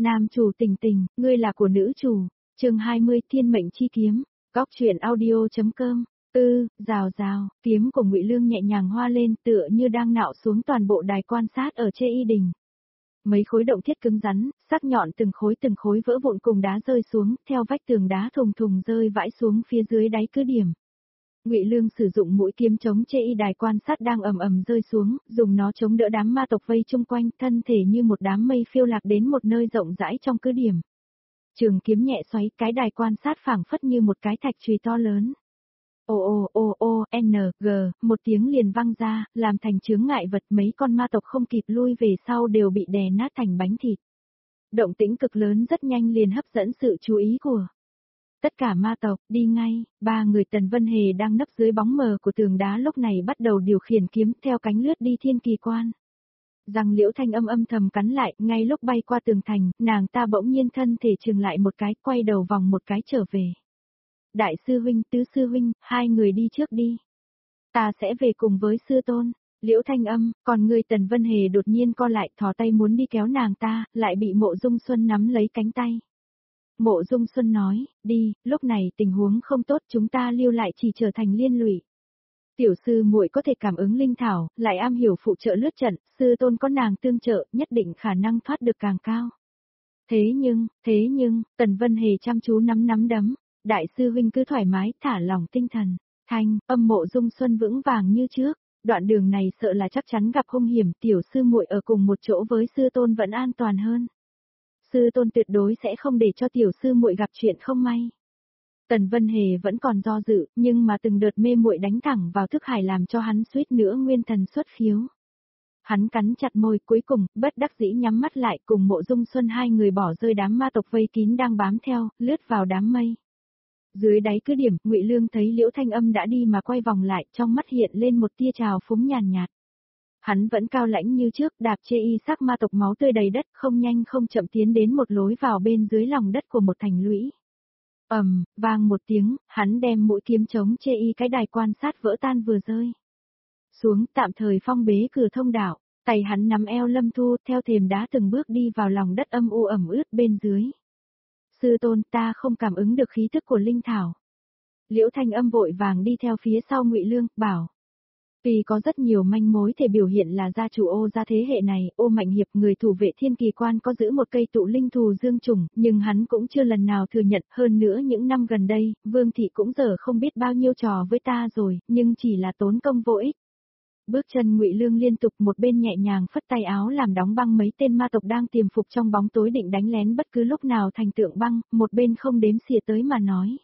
Nam chủ Tình Tình, ngươi là của nữ chủ. Chương 20 Thiên mệnh chi kiếm. Góc truyện audio.com. Rào rào, kiếm của Ngụy Lương nhẹ nhàng hoa lên, tựa như đang nạo xuống toàn bộ đài quan sát ở Chê Y Đình. Mấy khối động thiết cứng rắn, sắc nhọn từng khối vỡ vụn cùng đá rơi xuống, theo vách tường đá thùng thùng rơi vãi xuống phía dưới đáy cứ điểm. Ngụy Lương sử dụng mũi kiếm chống Chê Y đài quan sát đang ầm ầm rơi xuống, dùng nó chống đỡ đám ma tộc vây chung quanh, thân thể như một đám mây phiêu lạc đến một nơi rộng rãi trong cứ điểm. Trường kiếm nhẹ xoáy, cái đài quan sát phảng phất như một cái thạch chùy to lớn. Một tiếng liền vang ra, làm thành chướng ngại vật, mấy con ma tộc không kịp lui về sau đều bị đè nát thành bánh thịt. Động tĩnh cực lớn rất nhanh liền hấp dẫn sự chú ý của tất cả ma tộc, đi ngay. Ba người Tần Vân Hề đang nấp dưới bóng mờ của tường đá lúc này bắt đầu điều khiển kiếm theo cánh lướt đi Thiên Kỳ Quan. Răng Liễu Thanh âm thầm cắn lại, ngay lúc bay qua tường thành, nàng ta bỗng nhiên thân thể chừng lại một cái, quay đầu vòng một cái trở về. Đại sư huynh, tứ sư huynh, hai người đi trước đi. Ta sẽ về cùng với sư tôn. Liễu Thanh âm, còn người Tần Vân Hề đột nhiên co lại, thò tay muốn đi kéo nàng ta, lại bị Mộ Dung Xuân nắm lấy cánh tay. Mộ Dung Xuân nói, đi, lúc này tình huống không tốt, chúng ta lưu lại chỉ trở thành liên lụy. Tiểu sư muội có thể cảm ứng linh thảo, lại am hiểu phụ trợ lướt trận, sư tôn có nàng tương trợ, nhất định khả năng thoát được càng cao. Thế nhưng, Tần Vân Hề chăm chú nắm đấm, đại sư huynh cứ thoải mái, thả lỏng tinh thần. Âm Mộ Dung Xuân vững vàng như trước, đoạn đường này sợ là chắc chắn gặp hung hiểm, tiểu sư muội ở cùng một chỗ với sư tôn vẫn an toàn hơn. Sư tôn tuyệt đối sẽ không để cho tiểu sư muội gặp chuyện không may. Tần Vân Hề vẫn còn do dự, nhưng mà từng đợt mê muội đánh thẳng vào thức hải làm cho hắn suýt nữa nguyên thần xuất khiếu. Hắn cắn chặt môi, cuối cùng, bất đắc dĩ nhắm mắt lại, cùng Mộ Dung Xuân hai người bỏ rơi đám ma tộc vây kín đang bám theo, lướt vào đám mây. Dưới đáy cứ điểm, Ngụy Lương thấy Liễu Thanh Âm đã đi mà quay vòng lại, trong mắt hiện lên một tia trào phúng nhàn nhạt. Hắn vẫn cao lãnh như trước, đạp Chê Y sắc ma tộc máu tươi đầy đất, không nhanh không chậm tiến đến một lối vào bên dưới lòng đất của một thành lũy. Vang một tiếng, hắn đem mũi kiếm chống Chê Y cái đài quan sát vỡ tan vừa rơi xuống, tạm thời phong bế cửa thông đạo, tay hắn nắm eo Lâm Thu, theo thềm đá từng bước đi vào lòng đất âm u ẩm ướt bên dưới. Sư tôn, ta không cảm ứng được khí tức của linh thảo. Liễu Thanh Âm vội vàng đi theo phía sau Ngụy Lương, bảo. Tuy có rất nhiều manh mối thể biểu hiện là gia chủ Ô gia thế hệ này, Ô Mạnh Hiệp người thủ vệ Thiên Kỳ Quan có giữ một cây tụ linh thù dương trùng, nhưng hắn cũng chưa lần nào thừa nhận, hơn nữa những năm gần đây, Vương Thị cũng giờ không biết bao nhiêu trò với ta rồi, nhưng chỉ là tốn công vô ích. Bước chân Ngụy Lương liên tục, một bên nhẹ nhàng phất tay áo làm đóng băng mấy tên ma tộc đang tiềm phục trong bóng tối định đánh lén bất cứ lúc nào thành tượng băng, một bên không đếm xỉa tới mà nói.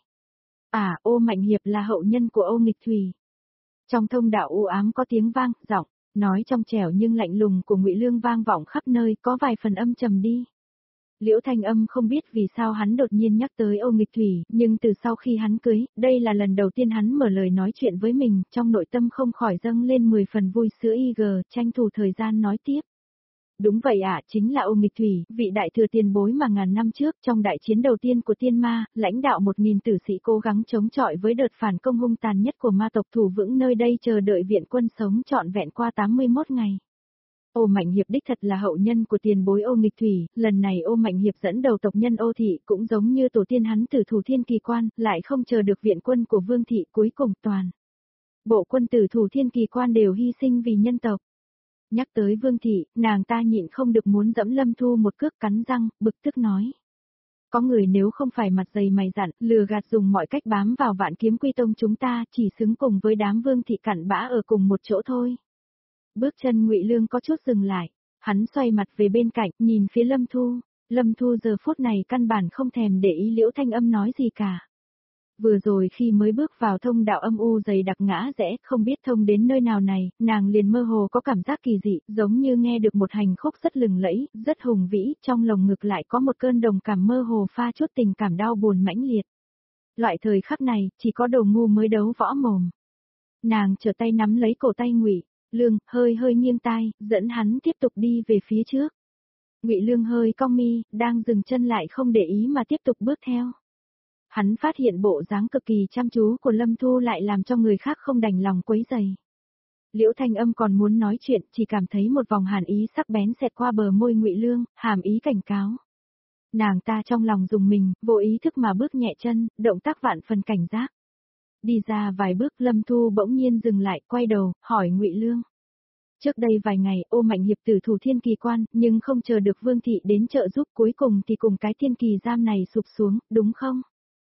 Ô Mạnh Hiệp là hậu nhân của Ô Nghịch Thủy. Trong thông đạo u ám có tiếng vang, giọng nói trong trẻo nhưng lạnh lùng của Ngụy Lương vang vọng khắp nơi, có vài phần âm trầm đi. Liễu Thanh Âm không biết vì sao hắn đột nhiên nhắc tới Ô Nghịch Thủy, nhưng từ sau khi hắn cưới, đây là lần đầu tiên hắn mở lời nói chuyện với mình, trong nội tâm không khỏi dâng lên 10 phần vui sữa tranh thủ thời gian nói tiếp. Đúng vậy chính là Ô Nghịch Thủy, vị đại thừa tiền bối mà ngàn năm trước trong đại chiến đầu tiên của tiên ma, lãnh đạo 1000 tử sĩ cố gắng chống chọi với đợt phản công hung tàn nhất của ma tộc thủ vững nơi đây chờ đợi viện quân sống trọn vẹn qua 81 ngày. Ô Mạnh Hiệp đích thật là hậu nhân của tiền bối Ô Nghịch Thủy, lần này Ô Mạnh Hiệp dẫn đầu tộc nhân Ô Thị cũng giống như tổ tiên hắn tử thủ Thiên Kỳ Quan, lại không chờ được viện quân của Vương Thị, cuối cùng toàn bộ quân tử thủ Thiên Kỳ Quan đều hy sinh vì nhân tộc. Nhắc tới Vương Thị, nàng ta nhịn không được muốn dẫm Lâm Thu một cước, cắn răng, bực tức nói. Có người nếu không phải mặt dày mày dặn, lừa gạt dùng mọi cách bám vào Vạn Kiếm Quy Tông chúng ta, chỉ xứng cùng với đám Vương Thị cặn bã ở cùng một chỗ thôi. Bước chân Ngụy Lương có chút dừng lại, hắn xoay mặt về bên cạnh, nhìn phía Lâm Thu. Lâm Thu giờ phút này căn bản không thèm để ý Liễu Thanh Âm nói gì cả. Vừa rồi khi mới bước vào thông đạo âm u dày đặc ngã rẽ, không biết thông đến nơi nào này, nàng liền mơ hồ có cảm giác kỳ dị, giống như nghe được một hành khúc rất lừng lẫy, rất hùng vĩ, trong lồng ngực lại có một cơn đồng cảm mơ hồ pha chút tình cảm đau buồn mãnh liệt. Loại thời khắc này, chỉ có đồ ngu mới đấu võ mồm. Nàng trở tay nắm lấy cổ tay Ngụy Lương, hơi nghiêng tai, dẫn hắn tiếp tục đi về phía trước. Ngụy Lương hơi cong mi, đang dừng chân lại không để ý mà tiếp tục bước theo. Hắn phát hiện bộ dáng cực kỳ chăm chú của Lâm Thu lại làm cho người khác không đành lòng quấy rầy. Liễu Thanh Âm còn muốn nói chuyện, chỉ cảm thấy một vòng hàn ý sắc bén xẹt qua bờ môi Ngụy Lương, hàm ý cảnh cáo. Nàng ta trong lòng dùng mình, vô ý thức mà bước nhẹ chân, động tác vạn phần cảnh giác. Đi ra vài bước Lâm Thu bỗng nhiên dừng lại, quay đầu, hỏi Ngụy Lương. Trước đây vài ngày Ô Mạnh Hiệp tử thủ thiên kỳ quan, nhưng không chờ được Vương Thị đến trợ giúp, cuối cùng thì cùng cái thiên kỳ giam này sụp xuống, đúng không?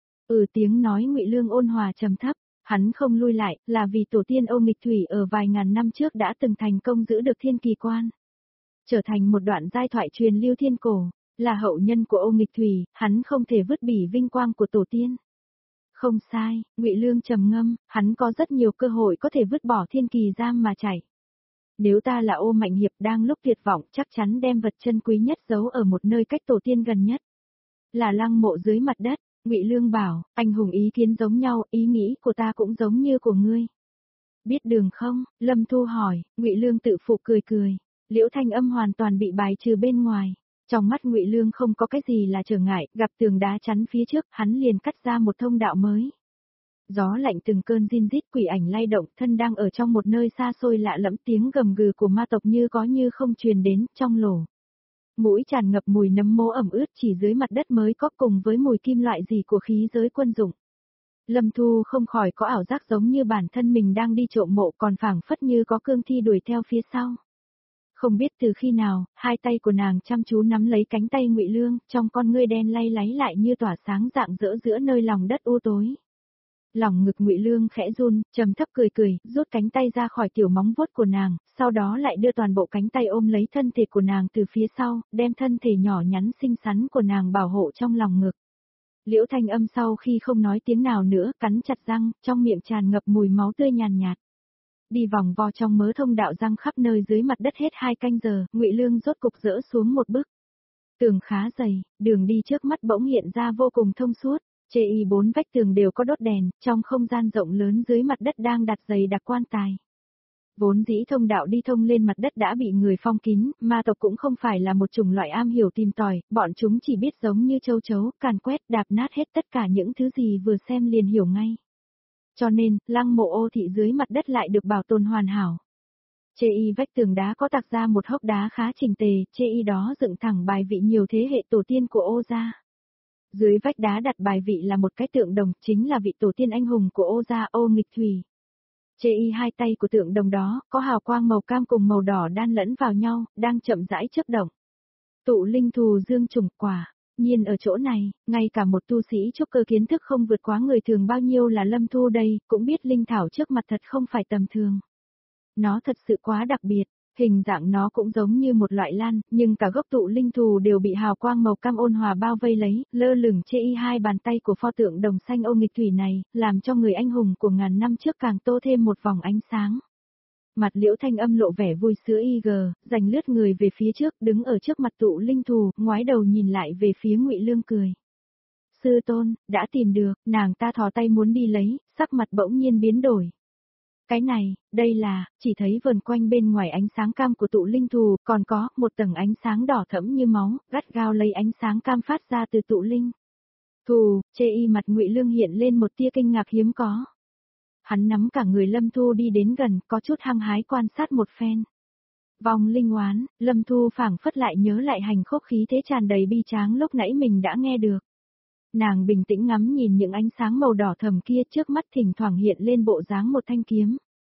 Tiếng nói Ngụy Lương ôn hòa trầm thấp, hắn không lui lại, là vì tổ tiên Ô Nghịch Thủy ở vài ngàn năm trước đã từng thành công giữ được thiên kỳ quan. Trở thành một đoạn giai thoại truyền lưu thiên cổ, là hậu nhân của Ô Nghịch Thủy, hắn không thể vứt bỉ vinh quang của tổ tiên. Không sai, Ngụy Lương trầm ngâm, hắn có rất nhiều cơ hội có thể vứt bỏ thiên kỳ giam mà chạy. Nếu ta là Ô Mạnh Hiệp đang lúc tuyệt vọng, chắc chắn đem vật chân quý nhất giấu ở một nơi cách tổ tiên gần nhất. Là lăng mộ dưới mặt đất. Ngụy Lương bảo, anh hùng ý kiến giống nhau, ý nghĩ của ta cũng giống như của ngươi. Biết đường không? Lâm Thu hỏi. Ngụy Lương tự phụ cười cười. Liễu Thanh Âm hoàn toàn bị bài trừ bên ngoài. Trong mắt Ngụy Lương không có cái gì là trở ngại, gặp tường đá chắn phía trước, hắn liền cắt ra một thông đạo mới. Gió lạnh từng cơn rin rít, quỷ ảnh lay động, thân đang ở trong một nơi xa xôi lạ lẫm, tiếng gầm gừ của ma tộc như có như không truyền đến, trong lỗ mũi tràn ngập mùi nấm mố ẩm ướt, chỉ dưới mặt đất mới có, cùng với mùi kim loại gì của khí giới quân dụng. Lâm Thu không khỏi có ảo giác giống như bản thân mình đang đi trộm mộ, còn phảng phất như có cương thi đuổi theo phía sau. Không biết từ khi nào, hai tay của nàng chăm chú nắm lấy cánh tay Ngụy Lương, trong con ngươi đen lay láy lại như tỏa sáng rạng rỡ giữa nơi lòng đất u tối. Lòng ngực Ngụy Lương khẽ run, trầm thấp cười cười, rút cánh tay ra khỏi tiểu móng vuốt của nàng, sau đó lại đưa toàn bộ cánh tay ôm lấy thân thể của nàng từ phía sau, đem thân thể nhỏ nhắn xinh xắn của nàng bảo hộ trong lòng ngực. Liễu Thanh Âm sau khi không nói tiếng nào nữa, cắn chặt răng, trong miệng tràn ngập mùi máu tươi nhàn nhạt. Đi vòng vo trong mớ thông đạo răng khắp nơi dưới mặt đất hết 2 canh giờ, Ngụy Lương rốt cục dỡ xuống một bước. Tường khá dày, đường đi trước mắt bỗng hiện ra vô cùng thông suốt. Chê y 4 vách tường đều có đốt đèn, trong không gian rộng lớn dưới mặt đất đang đặt dày đặc quan tài. Vốn dĩ thông đạo đi thông lên mặt đất đã bị người phong kín, ma tộc cũng không phải là một chủng loại am hiểu tìm tòi, bọn chúng chỉ biết giống như châu chấu, càn quét đạp nát hết tất cả những thứ gì vừa xem liền hiểu ngay. Cho nên, lăng mộ Ô thị dưới mặt đất lại được bảo tồn hoàn hảo. Chê y vách tường đá có tạc ra một hốc đá khá chỉnh tề, chê y đó dựng thẳng bài vị nhiều thế hệ tổ tiên của Ô gia. Dưới vách đá đặt bài vị là một cái tượng đồng, chính là vị tổ tiên anh hùng của Ô gia, Ô Nghịch Thủy. Chê y hai tay của tượng đồng đó, có hào quang màu cam cùng màu đỏ đan lẫn vào nhau, đang chậm rãi chớp động. Tụ linh thù dương trùng quả. Nhiên ở chỗ này, ngay cả một tu sĩ trúc cơ kiến thức không vượt quá người thường bao nhiêu là Lâm Thu đây, cũng biết linh thảo trước mặt thật không phải tầm thường. Nó thật sự quá đặc biệt. Hình dạng nó cũng giống như một loại lan, nhưng cả gốc tụ linh thù đều bị hào quang màu cam ôn hòa bao vây lấy, lơ lửng chê y hai bàn tay của pho tượng đồng xanh Ô Nghịch Thủy này, làm cho người anh hùng của ngàn năm trước càng tô thêm một vòng ánh sáng. Mặt Liễu Thanh Âm lộ vẻ vui sữa giành lướt người về phía trước, đứng ở trước mặt tụ linh thù, ngoái đầu nhìn lại về phía Ngụy Lương cười. Sư tôn, đã tìm được, nàng ta thò tay muốn đi lấy, sắc mặt bỗng nhiên biến đổi. Cái này, đây là, chỉ thấy vần quanh bên ngoài ánh sáng cam của tụ linh thù, còn có một tầng ánh sáng đỏ thẫm như máu, gắt gao lấy ánh sáng cam phát ra từ tụ linh thù, chê y mặt Ngụy Lương hiện lên một tia kinh ngạc hiếm có. Hắn nắm cả người Lâm Thu đi đến gần, có chút hăng hái quan sát một phen. Vòng linh oán, Lâm Thu phảng phất lại nhớ lại hành khúc khí thế tràn đầy bi tráng lúc nãy mình đã nghe được. Nàng bình tĩnh ngắm nhìn những ánh sáng màu đỏ thầm kia, trước mắt thỉnh thoảng hiện lên bộ dáng một thanh kiếm.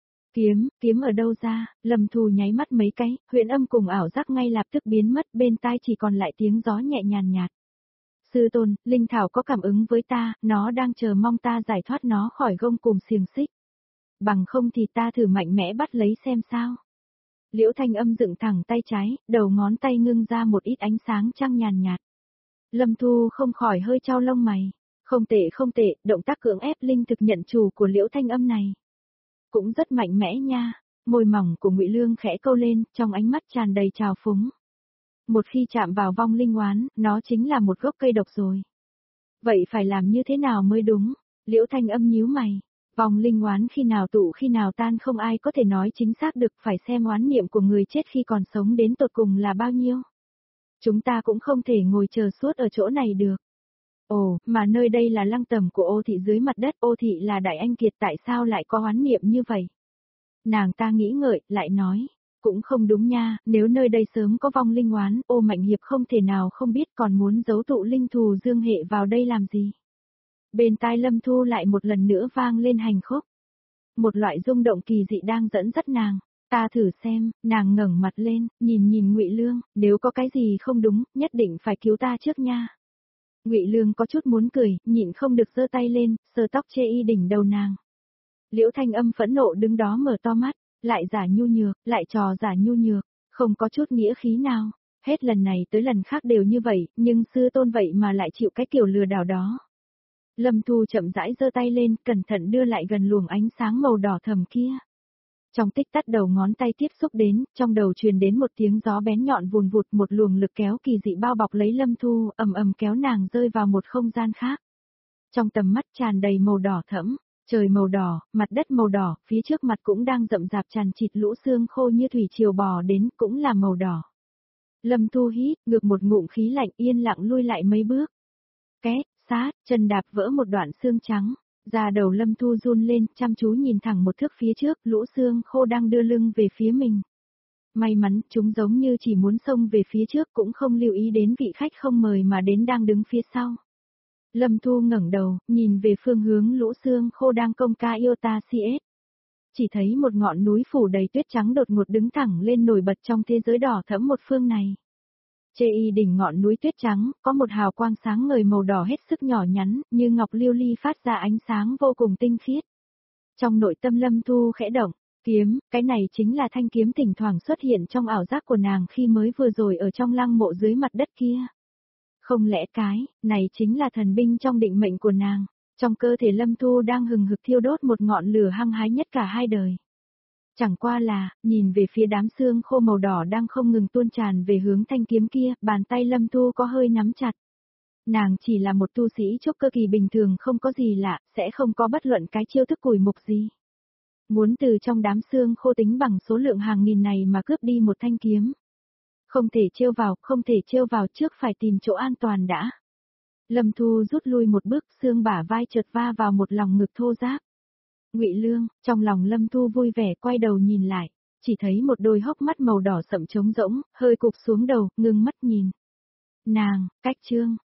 Kiếm ở đâu ra? Lâm Thu nháy mắt mấy cái, huyền âm cùng ảo giác ngay lập tức biến mất, bên tai chỉ còn lại tiếng gió nhẹ nhàn nhạt. Sư tôn, linh thảo có cảm ứng với ta, nó đang chờ mong ta giải thoát nó khỏi gông cùm xiềng xích. Bằng không thì ta thử mạnh mẽ bắt lấy xem sao. Liễu Thanh Âm dựng thẳng tay trái, đầu ngón tay ngưng ra một ít ánh sáng trăng nhàn nhạt. Lâm Thu không khỏi hơi chau lông mày. Không tệ, động tác cưỡng ép linh thực nhận chủ của Liễu Thanh Âm này cũng rất mạnh mẽ nha. Môi mỏng của Ngụy Lương khẽ câu lên, trong ánh mắt tràn đầy trào phúng. Một khi chạm vào vong linh oán, nó chính là một gốc cây độc rồi. Vậy phải làm như thế nào mới đúng? Liễu Thanh Âm nhíu mày. Vong linh oán khi nào tụ khi nào tan không ai có thể nói chính xác được, phải xem oán niệm của người chết khi còn sống đến tột cùng là bao nhiêu. Chúng ta cũng không thể ngồi chờ suốt ở chỗ này được. Ồ, mà nơi đây là lăng tẩm của Ô thị dưới mặt đất, Ô thị là đại anh kiệt, tại sao lại có oán niệm như vậy? Nàng ta nghĩ ngợi, lại nói, Cũng không đúng nha, nếu nơi đây sớm có vong linh oán, Ô Mạnh Hiệp không thể nào không biết còn muốn giấu tụ linh thù dương hệ vào đây làm gì. Bên tai Lâm Thu lại một lần nữa vang lên hành khúc. Một loại rung động kỳ dị đang dẫn dắt nàng. Ta thử xem, nàng ngẩng mặt lên, nhìn Ngụy Lương, nếu có cái gì không đúng, nhất định phải cứu ta trước nha. Ngụy Lương có chút muốn cười, nhịn không được giơ tay lên, sờ tóc chê y đỉnh đầu nàng. Liễu Thanh Âm phẫn nộ đứng đó mở to mắt, lại giả nhu nhược, lại trò giả nhu nhược, không có chút nghĩa khí nào. Hết lần này tới lần khác đều như vậy, nhưng sư tôn vậy mà lại chịu cái kiểu lừa đảo đó. Lâm Thu chậm rãi giơ tay lên, cẩn thận đưa lại gần luồng ánh sáng màu đỏ thầm kia. Trong tích tắc đầu ngón tay tiếp xúc đến, trong đầu truyền đến một tiếng gió bén nhọn vùn vụt, một luồng lực kéo kỳ dị bao bọc lấy Lâm Thu, ầm ầm kéo nàng rơi vào một không gian khác. Trong tầm mắt tràn đầy màu đỏ thẫm, trời màu đỏ, mặt đất màu đỏ, phía trước mặt cũng đang rậm rạp tràn chịt lũ xương khô như thủy triều bò đến, cũng là màu đỏ. Lâm Thu hít, ngược một ngụm khí lạnh, yên lặng lui lại mấy bước. Két, sát, chân đạp vỡ một đoạn xương trắng. Da đầu Lâm Thu run lên, chăm chú nhìn thẳng một thước phía trước, lũ xương khô đang đưa lưng về phía mình. May mắn, chúng giống như chỉ muốn xông về phía trước, cũng không lưu ý đến vị khách không mời mà đến đang đứng phía sau. Lâm Thu ngẩng đầu, nhìn về phương hướng lũ xương khô đang công ca Iota CS. Chỉ thấy một ngọn núi phủ đầy tuyết trắng đột ngột đứng thẳng lên nổi bật trong thế giới đỏ thẫm một phương này. Trên đỉnh ngọn núi tuyết trắng, có một hào quang sáng ngời màu đỏ hết sức nhỏ nhắn, như ngọc lưu ly phát ra ánh sáng vô cùng tinh khiết. Trong nội tâm Lâm Thu khẽ động, kiếm, cái này chính là thanh kiếm thỉnh thoảng xuất hiện trong ảo giác của nàng khi mới vừa rồi ở trong lăng mộ dưới mặt đất kia. Không lẽ cái, này chính là thần binh trong định mệnh của nàng, trong cơ thể Lâm Thu đang hừng hực thiêu đốt một ngọn lửa hăng hái nhất cả hai đời. Chẳng qua là, nhìn về phía đám xương khô màu đỏ đang không ngừng tuôn tràn về hướng thanh kiếm kia, bàn tay Lâm Thu có hơi nắm chặt. Nàng chỉ là một tu sĩ trúc cơ kỳ bình thường không có gì lạ, sẽ không có bất luận cái chiêu thức cùi mục gì. Muốn từ trong đám xương khô tính bằng số lượng hàng nghìn này mà cướp đi một thanh kiếm. Không thể trêu vào trước phải tìm chỗ an toàn đã. Lâm Thu rút lui một bước, xương bả vai chợt va vào một lòng ngực thô ráp. Ngụy Lương, trong lòng Lâm Thu vui vẻ quay đầu nhìn lại, chỉ thấy một đôi hốc mắt màu đỏ sậm trống rỗng, hơi cụp xuống đầu, ngưng mắt nhìn. Nàng, cách trương,